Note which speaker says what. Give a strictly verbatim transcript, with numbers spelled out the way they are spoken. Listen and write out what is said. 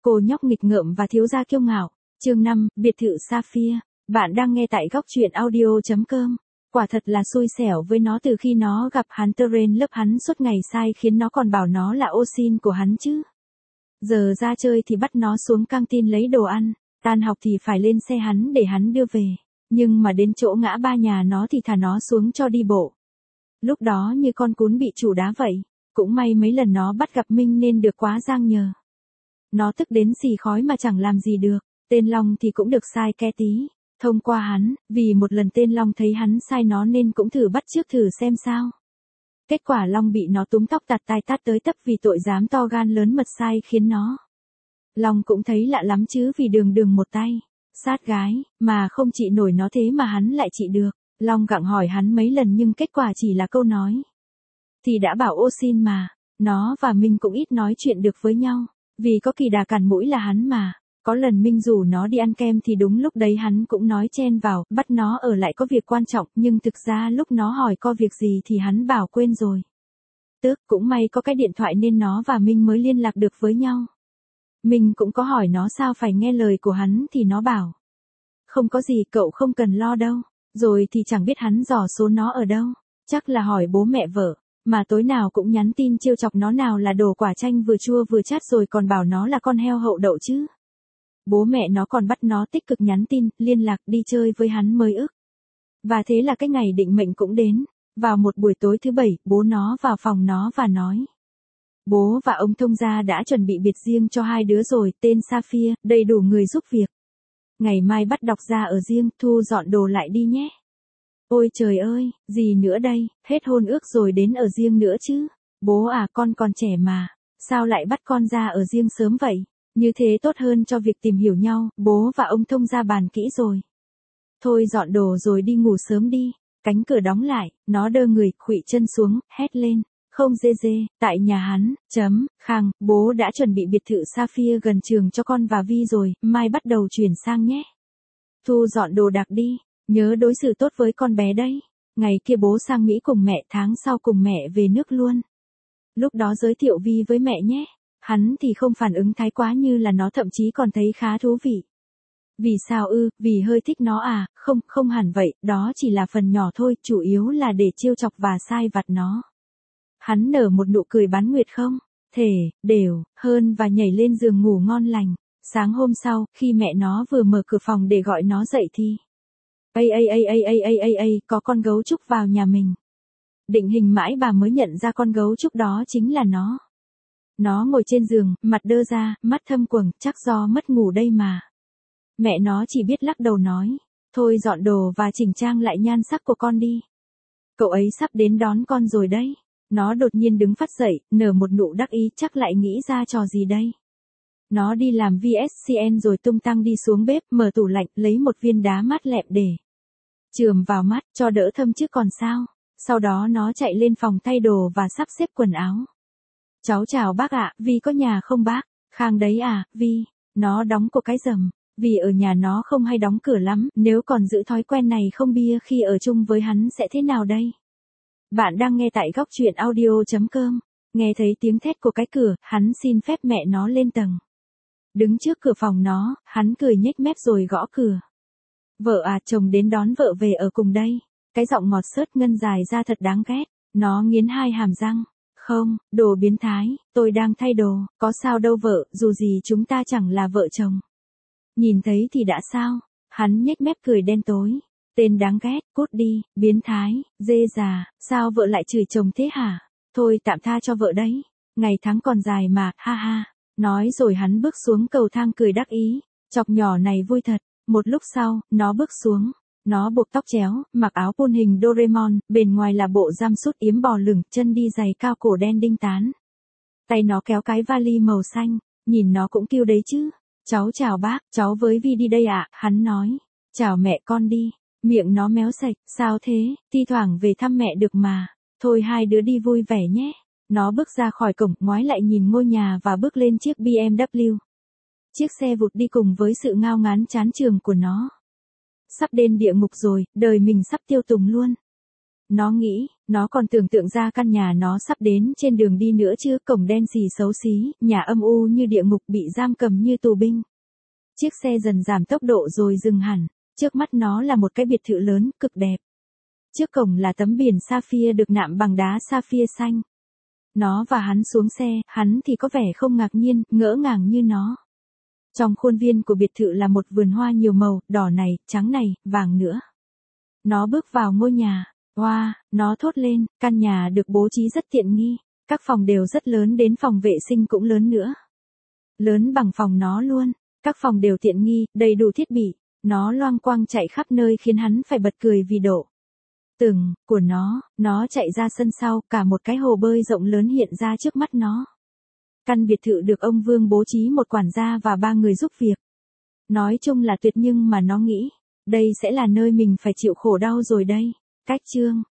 Speaker 1: Cô nhóc nghịch ngợm và thiếu gia kiêu ngạo. Chương năm, biệt thự Sapphire. Bạn đang nghe tại góc truyện audio chấm com. Quả thật là xui xẻo với nó từ khi nó gặp hắn Terrain lớp hắn suốt ngày sai khiến nó còn bảo nó là ô xin của hắn chứ. Giờ ra chơi thì bắt nó xuống căng tin lấy đồ ăn, tan học thì phải lên xe hắn để hắn đưa về. Nhưng mà đến chỗ ngã ba nhà nó thì thả nó xuống cho đi bộ. Lúc đó như con cún bị chủ đá vậy. Cũng may mấy lần nó bắt gặp Minh nên được quá giang nhờ. Nó tức đến xì khói mà chẳng làm gì được. Tên Long thì cũng được sai ke tí. Thông qua hắn, vì một lần tên Long thấy hắn sai nó nên cũng thử bắt chước thử xem sao. Kết quả Long bị nó túm tóc tạt tai tát tới tấp vì tội dám to gan lớn mật sai khiến nó. Long cũng thấy lạ lắm chứ vì đường đường một tay sát gái, mà không trị nổi nó thế mà hắn lại trị được. Long gặng hỏi hắn mấy lần nhưng kết quả chỉ là câu nói. Thì đã bảo ô xin mà, nó và Minh cũng ít nói chuyện được với nhau. Vì có kỳ đà cản mũi là hắn mà. Có lần Minh rủ nó đi ăn kem thì đúng lúc đấy hắn cũng nói chen vào, bắt nó ở lại có việc quan trọng, nhưng thực ra lúc nó hỏi có việc gì thì hắn bảo quên rồi. Tức cũng may có cái điện thoại nên nó và Minh mới liên lạc được với nhau. Minh cũng có hỏi nó sao phải nghe lời của hắn thì nó bảo. Không có gì cậu không cần lo đâu, rồi thì chẳng biết hắn dò số nó ở đâu, chắc là hỏi bố mẹ vợ. Mà tối nào cũng nhắn tin trêu chọc nó nào là đồ quả chanh vừa chua vừa chát rồi còn bảo nó là con heo hậu đậu chứ. Bố mẹ nó còn bắt nó tích cực nhắn tin, liên lạc đi chơi với hắn mới ức. Và thế là cái ngày định mệnh cũng đến. Vào một buổi tối thứ bảy, bố nó vào phòng nó và nói. Bố và ông thông gia đã chuẩn bị biệt riêng cho hai đứa rồi, tên Sapphire, đầy đủ người giúp việc. Ngày mai bắt đọc ra ở riêng, thu dọn đồ lại đi nhé. Ôi trời ơi, gì nữa đây, hết hôn ước rồi đến ở riêng nữa chứ. Bố à, con còn trẻ mà, sao lại bắt con ra ở riêng sớm vậy? Như thế tốt hơn cho việc tìm hiểu nhau, bố và ông thông gia bàn kỹ rồi. Thôi dọn đồ rồi đi ngủ sớm đi. Cánh cửa đóng lại, nó đơ người, khuỵu chân xuống, hét lên. Không dê dê, tại nhà hắn, chấm, khang, bố đã chuẩn bị biệt thự Sapphire gần trường cho con và Vi rồi, mai bắt đầu chuyển sang nhé. Thu dọn đồ đạc đi. Nhớ đối xử tốt với con bé đấy. Ngày kia bố sang Mỹ cùng mẹ, tháng sau cùng mẹ về nước luôn. Lúc đó giới thiệu Vi với mẹ nhé. Hắn thì không phản ứng thái quá như là nó thậm chí còn thấy khá thú vị. Vì sao ư, vì hơi thích nó à, không, không hẳn vậy, đó chỉ là phần nhỏ thôi, chủ yếu là để trêu chọc và sai vặt nó. Hắn nở một nụ cười bán nguyệt không, thể, đều, hơn và nhảy lên giường ngủ ngon lành. Sáng hôm sau, khi mẹ nó vừa mở cửa phòng để gọi nó dậy thì. Ây ây ây ây ây ây ây ây, có con gấu trúc vào nhà mình. Định hình mãi bà mới nhận ra con gấu trúc đó chính là nó. Nó ngồi trên giường, mặt đơ ra, mắt thâm quầng, chắc do mất ngủ đây mà. Mẹ nó chỉ biết lắc đầu nói, thôi dọn đồ và chỉnh trang lại nhan sắc của con đi. Cậu ấy sắp đến đón con rồi đấy. Nó đột nhiên đứng phắt dậy, nở một nụ đắc ý chắc lại nghĩ ra trò gì đây. Nó đi làm vê ét xê en rồi tung tăng đi xuống bếp, mở tủ lạnh, lấy một viên đá mát lẹm để chườm vào mắt, cho đỡ thâm chứ còn sao. Sau đó nó chạy lên phòng thay đồ và sắp xếp quần áo. Cháu chào bác ạ, Vi có nhà không bác? Khang đấy à, Vi. Nó đóng của cái rầm. Vì ở nhà nó không hay đóng cửa lắm, nếu còn giữ thói quen này không bia khi ở chung với hắn sẽ thế nào đây? Bạn đang nghe tại góc truyện audio chấm com. Nghe thấy tiếng thét của cái cửa, hắn xin phép mẹ nó lên tầng. Đứng trước cửa phòng nó, hắn cười nhếch mép rồi gõ cửa. Vợ à, chồng đến đón vợ về ở cùng đây. Cái giọng ngọt xớt ngân dài ra thật đáng ghét. Nó nghiến hai hàm răng. Không, đồ biến thái, tôi đang thay đồ, có sao đâu vợ, dù gì chúng ta chẳng là vợ chồng. Nhìn thấy thì đã sao? Hắn nhếch mép cười đen tối. Tên đáng ghét, cút đi, biến thái, dê già, sao vợ lại chửi chồng thế hả? Thôi tạm tha cho vợ đấy. Ngày tháng còn dài mà, ha ha. Nói rồi hắn bước xuống cầu thang cười đắc ý. Chọc nhỏ này vui thật. Một lúc sau, nó bước xuống. Nó buộc tóc chéo, mặc áo pôn hình Doraemon, bên ngoài là bộ jumpsuit yếm bò lửng, chân đi giày cao cổ đen đinh tán. Tay nó kéo cái vali màu xanh, nhìn nó cũng kêu đấy chứ. Cháu chào bác, cháu với Vi đi đây ạ, hắn nói. Chào mẹ con đi. Miệng nó méo sạch, sao thế, thi thoảng về thăm mẹ được mà. Thôi hai đứa đi vui vẻ nhé. Nó bước ra khỏi cổng, ngoái lại nhìn ngôi nhà và bước lên chiếc bê em vê Chiếc xe vụt đi cùng với sự ngao ngán chán trường của nó. Sắp đến địa ngục rồi, đời mình sắp tiêu tùng luôn. Nó nghĩ, Nó còn tưởng tượng ra căn nhà nó sắp đến trên đường đi nữa chứ, cổng đen xì xấu xí, nhà âm u như địa ngục, bị giam cầm như tù binh. Chiếc xe dần giảm tốc độ rồi dừng hẳn, trước mắt nó là một cái biệt thự lớn, cực đẹp. Trước cổng là tấm biển sapphire được nạm bằng đá sapphire xanh. Nó và hắn xuống xe, hắn thì có vẻ không ngạc nhiên, ngỡ ngàng như nó. Trong khuôn viên của biệt thự là một vườn hoa nhiều màu, đỏ này, trắng này, vàng nữa. Nó bước vào ngôi nhà. Wow, nó thốt lên, căn nhà được bố trí rất tiện nghi. Các phòng đều rất lớn, đến phòng vệ sinh cũng lớn nữa. Lớn bằng phòng nó luôn. Các phòng đều tiện nghi, đầy đủ thiết bị. Nó loang quang chạy khắp nơi khiến hắn phải bật cười vì độ từng của nó. Nó chạy ra sân sau, cả một cái hồ bơi rộng lớn hiện ra trước mắt nó. Căn biệt thự được ông Vương bố trí một quản gia và ba người giúp việc. Nói chung là tuyệt, nhưng mà nó nghĩ, đây sẽ là nơi mình phải chịu khổ đau rồi đây. Cách chương